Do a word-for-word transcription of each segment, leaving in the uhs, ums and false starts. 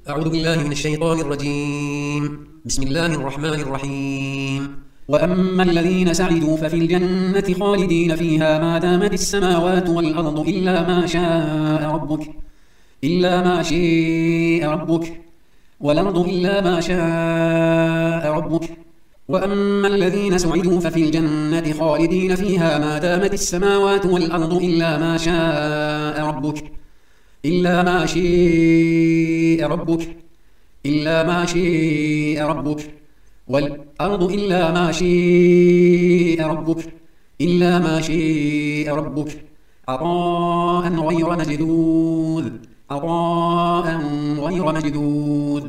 أعوذ بالله من الشيطان الرجيم. بسم الله الرحمن الرحيم. وأما الذين سعدوا ففي الجنة خالدين فيها ما دامت السماوات والأرض إلا ما شاء ربك إلا ما شاء ربك والأرض إلا ما شاء ربك. وأما الذين سعدوا ففي الجنة خالدين فيها ما دامت السماوات والأرض إلا ما شاء ربك إلا ما شاء ربك إلا ما شاء ربك والأرض إلا ما شاء ربك إلا ما شاء ربك عطاء غير مجدود عطاء غير مجدود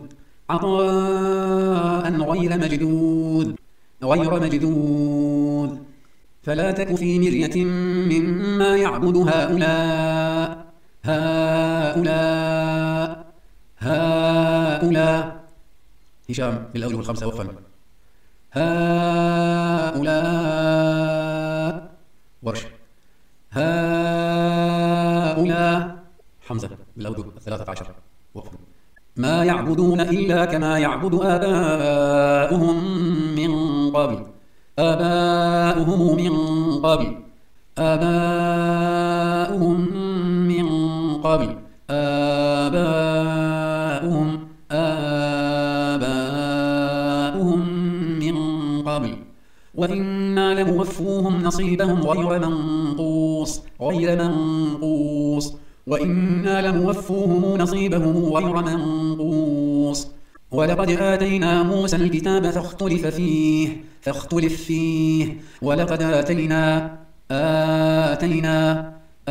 عطاء غير مجدود غير مجدود. فلا تك في مرية مما يعبد هؤلاء هؤلاء هؤلاء هشام بالأول والخمسة وقفا. هؤلاء ورش. هؤلاء حمزة بالأول الثلاثة عشر وقفا. ما يعبدون إلا كما يعبد آباؤهم من قبل آباؤهم من قبل آباؤهم من قبل آباؤهم آباؤهم من قبل وإنا لموفوهم نصيبهم غير منقوص غير منقوص وإنا لموفوهم نصيبهم غير منقوص. ولقد آتينا موسى الكتاب فاختلف فيه فاختلف فيه ولقد آتينا آتينا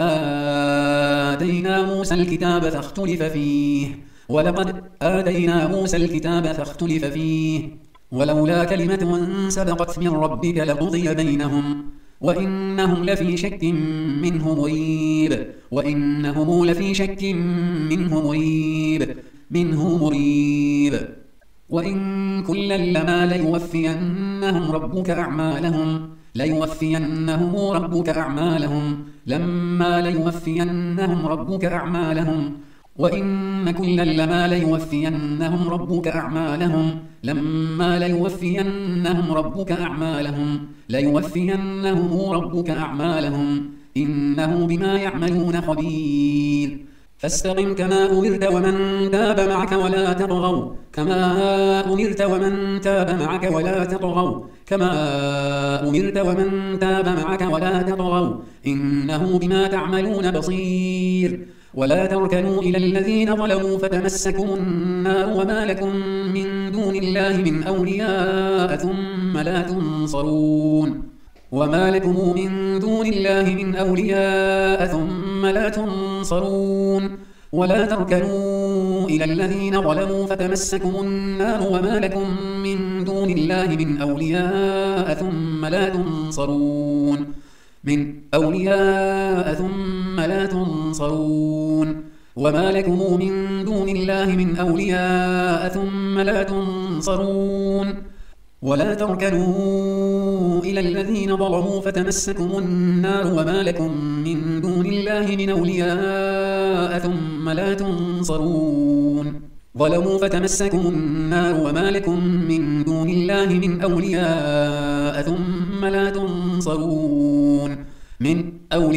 آتينا موسى الكتاب فاختلف فيه ولقد آتينا موسى الكتاب فاختلف فيه ولولا كلمة سبقت من ربك لقضي بينهم وإنهم لفي شك منه مريب وإنهم لفي شك منه مريب منه مريب. وإن كلا لما ليوفينهم ربك أعمالهم ليوفينهم ربك أعمالهم لما ليوفينهم ربك أعمالهم وإن كلا لما ليوفينهم ربك أعمالهم لما ليوفينهم ربك أعمالهم ليوفينهم ربك أعمالهم إنه بما يعملون خبير. فاستقم كما أمرت ومن تاب معك ولا تطغوا كما أمرت ومن تاب معك ولا تطغوا كما أمرت ومن تاب معك ولا تطغوا إنه بما تعملون بصير. ولا تركنوا إلى الذين ظلموا فتمسكم النار وما لكم من دون الله من أولياء ثم لا تنصرون وما لكم من دون الله من أولياء ثم لا تنصرون. ولا تركنوا إلى الذين ظلموا فتمسكم النار وما لكم من دون الله من أولياء ثم لا تنصرون من أولياء ثم لا تنصرون. وما لكم من دون الله من أولياء ثم لا تنصرون. ولا تركنوا إلى الذين ظلموا فتمسكم النار وما لكم من دون الله من أولياء ثم لا تنصرون. ظلموا فتمسكم النار وما لكم من دون الله من أولياء ثم لا تنصرون من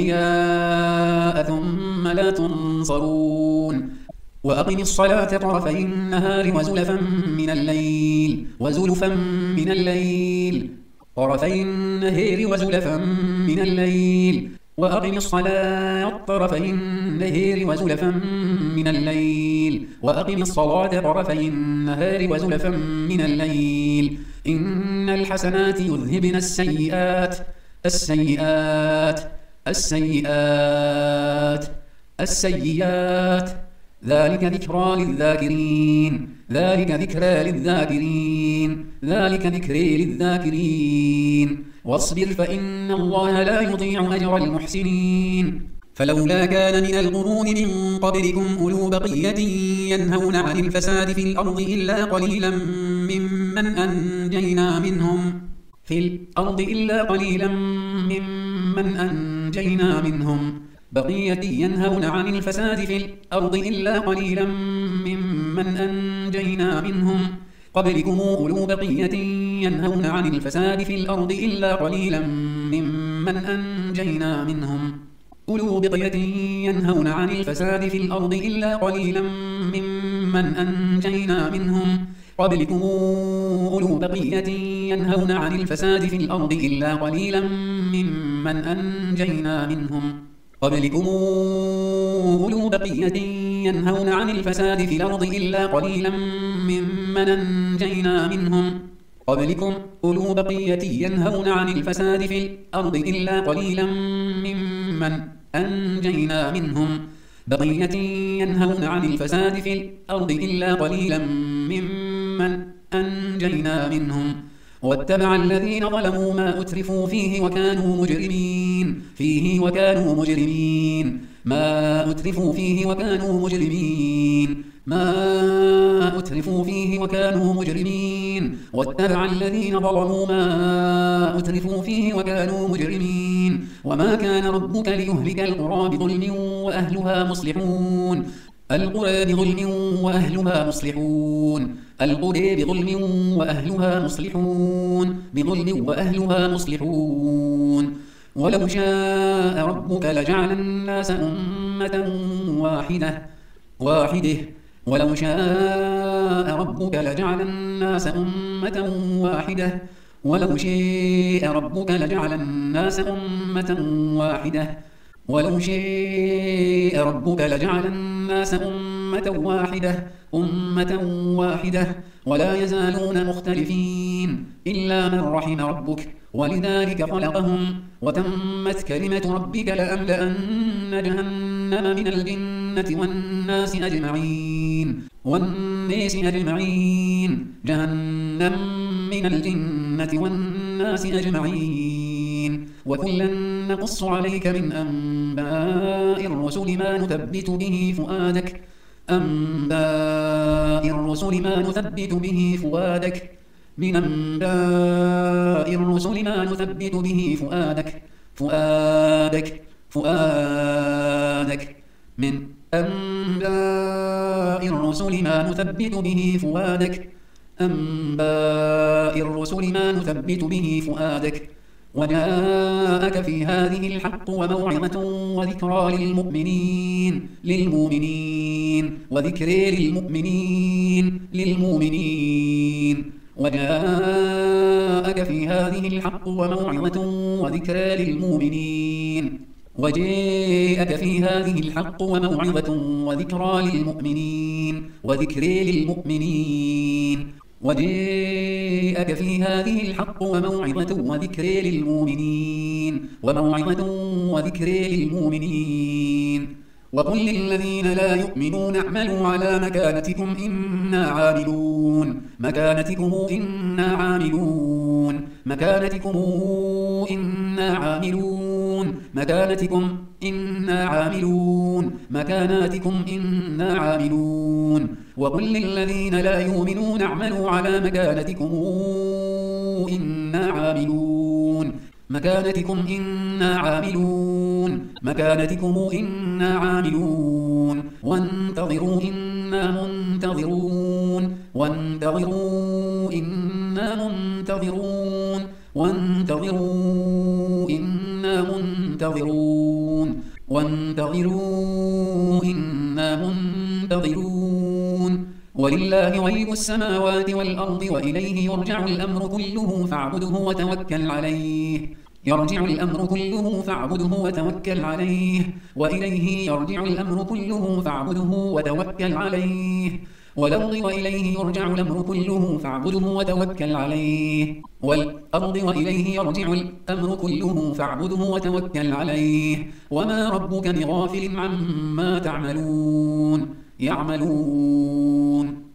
أولياء ثم لا تنصرون. وأقم الصلاة طرفي النهار وزلفا من الليل وزلفا من الليل طرفي النهار وزلفا من الليل وأقم الصلاة طرفي النهار وزلفا من الليل وأقم الصلاة طرفي النهار وزلفا من الليل إن الحسنات يذهبن السيئات السيئات السيئات السيئات ذلك ذكرى للذاكرين ذلك ذكرى للذاكرين ذلك ذكرى للذاكرين. واصبر فإن الله لا يضيع أجر المحسنين. فلولا كان من القرون من قبلكم أولو بقية ينهون عن الفساد في الأرض إلا قليلا ممن أنجينا منهم في الأرض إلا قليلا ممن أنجينا منهم بقية ينهون عن الفساد في الأرض إلا قليلا ممن ممن أنجينا منهم قبلكم أولو بقية ينهون عن الفساد في الأرض إلا قليلا ممن أنجينا منهم أولو بقية ينهون عن الفساد في الأرض إلا قليلا ممن أنجينا منهم قبلكم أولو بقية ينهون عن الفساد في الأرض إلا قليلا ممن أنجينا منهم قبلكم أولو بقية ينهون عن الفساد في الأرض إلا قليلا ممن أنجينا منهم قبلكم أولو بقية ينهون عن الفساد في الأرض إلا قليلا ممن أنجينا منهم بقية ينهون عن الفساد في الأرض إلا قليلا ممن أنجينا منهم واتبع الذين ظلموا ما أترفوا فيه وكانوا مجرمين فيه وكانوا مجرمين ما أترفوا فيه وكانوا مجرمين ما أترفوا فيه وكانوا مجرمين واتبع الذين ظلموا ما أترفوا فيه وكانوا مجرمين وما كان ربك ليهلك القرى بظلم وأهلها مصلحون القرى بظلم وأهلها مصلحون القرى بظلم وأهلها مصلحون بظلم وأهلها مصلحون ولو شاء ربك لجعل الناس أمة واحدة واحدة ولو شاء ربك لجعل الناس أمة واحدة ولو شاء ربك لجعل الناس أمة واحدة ولو شاء ربك لجعل الناس أمة واحدة أمة واحدة ولا يزالون مختلفين إلا من رحم ربك ولذلك خلقهم وتمت كلمة ربك لأملأن جهنم من الجنة والناس أجمعين والناس أجمعين جهنم من الجنة والناس أجمعين وكلا نقص عليك من أنباء الرسل ما نثبت به فؤادك أنباء الرسل ما نثبت به فؤادك من أنباء الرسل ما نثبت به فؤادك فؤادك فؤادك من أنباء الرسل ما نثبت به فؤادك أنباء الرسل ما نثبت به فؤادك وجاءك في هذه الحق وموعظة وذكرى للمؤمنين للمؤمنين وذكرى للمؤمنين للمؤمنين وجاءك في هذه الحق وموعظة وذكرى للمؤمنين وجاءك في هذه الحق وموعظة وذكرى للمؤمنين وذكرى للمؤمنين وجاءك في هذه الحق وموعظة وذكرى للمؤمنين وموعظة وذكرى للمؤمنين وقل للذين لا يؤمنون اعملوا على مكانتكم إنا عاملون مكانتكم إنا عاملون مكانتكم إنا عاملون مكانتكم إنا عاملون مكاناتكم إنا عاملون وقل للذين لا يؤمنون اعملوا على مكانتكم إنا عاملون مكانتكم إنا عاملون مكانتكم إنا عاملون وانتظروا إنا منتظرون وانتظروا إنا منتظرون وانتظروا إنا منتظرون وانتظروا إنا منتظرون ولله غيب السماوات والأرض وإليه يرجع الأمر كله فاعبده وتوكل عليه يرجع الأمر كله فاعبده وتوكل عليه وإليه يرجع الأمر كله فاعبده وتوكل عليه والأرض وإليه يرجع الأمر كله فاعبده وتوكل عليه والأرض وإليه يرجع الأمر كله فاعبده وتوكل عليه وما ربك بغافل عما تعملون يعملون